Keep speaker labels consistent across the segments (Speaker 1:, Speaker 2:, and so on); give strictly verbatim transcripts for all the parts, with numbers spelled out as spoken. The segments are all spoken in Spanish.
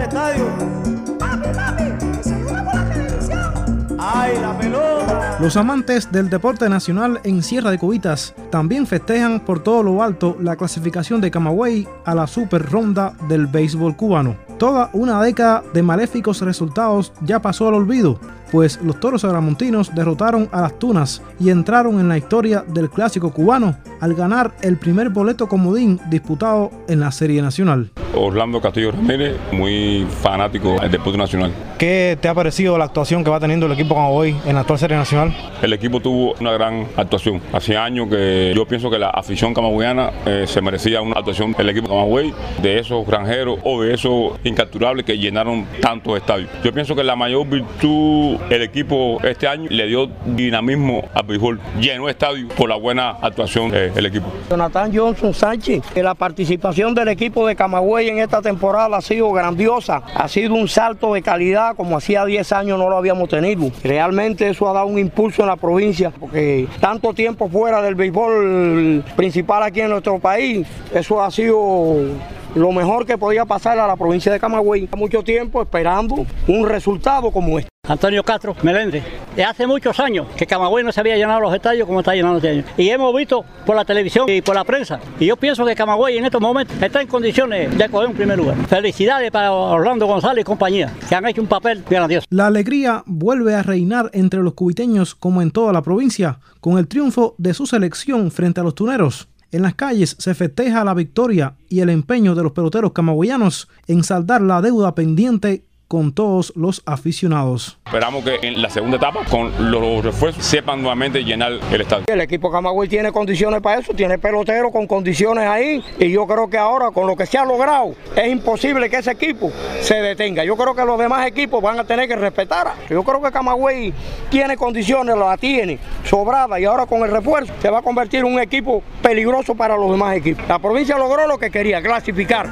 Speaker 1: estadio. Papi, papi, segura por la televisión. ¡Ay, la pelota!
Speaker 2: Los amantes del deporte nacional en Sierra de Cubitas también festejan por todo lo alto la clasificación de Camagüey a la super ronda del béisbol cubano. Toda una década de maléficos resultados ya pasó al olvido, pues los Toros Agramontinos derrotaron a las Tunas y entraron en la historia del clásico cubano al ganar el primer boleto comodín disputado en la Serie Nacional.
Speaker 3: Orlando Castillo Ramírez, muy fanático del deporte nacional.
Speaker 2: ¿Qué te ha parecido la actuación que va teniendo el equipo Camagüey en la actual Serie Nacional?
Speaker 3: El equipo tuvo una gran actuación. Hace años que yo pienso que la afición camagüeyana eh, se merecía una actuación del equipo Camagüey, de esos granjeros o de esos incapturables que llenaron tantos estadios. Yo pienso que la mayor virtud el equipo este año le dio dinamismo al béisbol, llenó estadio por la buena actuación del equipo.
Speaker 4: Jonathan Johnson Sánchez, que la participación del equipo de Camagüey en esta temporada ha sido grandiosa, ha sido un salto de calidad como hacía diez años no lo habíamos tenido. Realmente eso ha dado un impulso en la provincia, porque tanto tiempo fuera del béisbol principal aquí en nuestro país, eso ha sido lo mejor que podía pasar a la provincia de Camagüey. Mucho tiempo esperando un resultado como este.
Speaker 5: Antonio Castro Meléndez. De hace muchos años que Camagüey no se había llenado los estadios como está llenando este año. Y hemos visto por la televisión y por la prensa. Y yo pienso que Camagüey en estos momentos está en condiciones de coger un primer lugar. Felicidades para Orlando González y compañía, que han hecho un papel grandioso.
Speaker 2: La alegría vuelve a reinar entre los cubiteños como en toda la provincia, con el triunfo de su selección frente a los tuneros. En las calles se festeja la victoria y el empeño de los peloteros camagüeyanos en saldar la deuda pendiente con todos los aficionados.
Speaker 3: Esperamos que en la segunda etapa, con los refuerzos, sepan nuevamente llenar el estadio.
Speaker 4: El equipo Camagüey tiene condiciones para eso, tiene peloteros con condiciones ahí, y yo creo que ahora con lo que se ha logrado es imposible que ese equipo se detenga. Yo creo que los demás equipos van a tener que respetar. Yo creo que Camagüey tiene condiciones, la tiene sobrada, y ahora con el refuerzo se va a convertir en un equipo peligroso para los demás equipos. La provincia logró lo que quería, clasificar.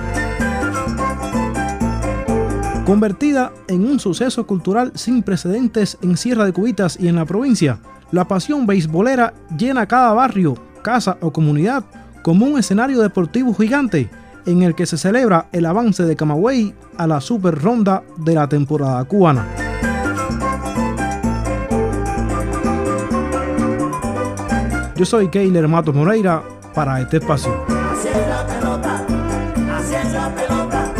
Speaker 2: Convertida en un suceso cultural sin precedentes en Sierra de Cubitas y en la provincia, la pasión beisbolera llena cada barrio, casa o comunidad como un escenario deportivo gigante en el que se celebra el avance de Camagüey a la super ronda de la temporada cubana. Yo soy Keiler Matos Moreira para este espacio.
Speaker 1: Así es la pelota, así es la pelota.